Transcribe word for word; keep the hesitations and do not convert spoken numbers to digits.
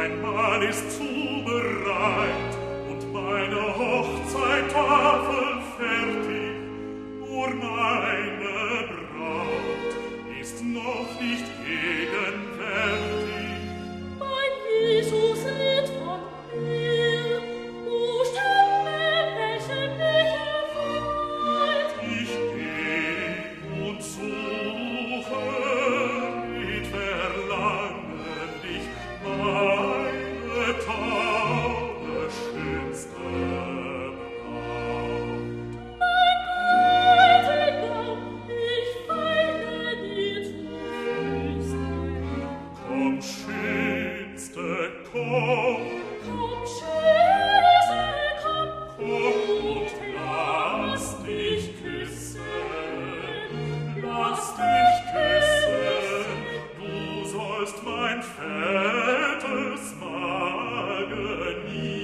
Mein Mahl ist zubereit und meine Hochzeittafel fertig. Nur meine Braut ist noch nicht gegenwärtig. Mein Jesus ritt von mir, o Stimme, welche mich erfreut. Ich geh und suche mit Verlangen dich, meine taube, schönste Braut. Mein Bräutigam, ich weine dir zu Füßen. Komm, schönste, komm, Komm, Schöße, komm, komm und lass dich küssen, lass dich küssen, du sollst mein fettes Magen nie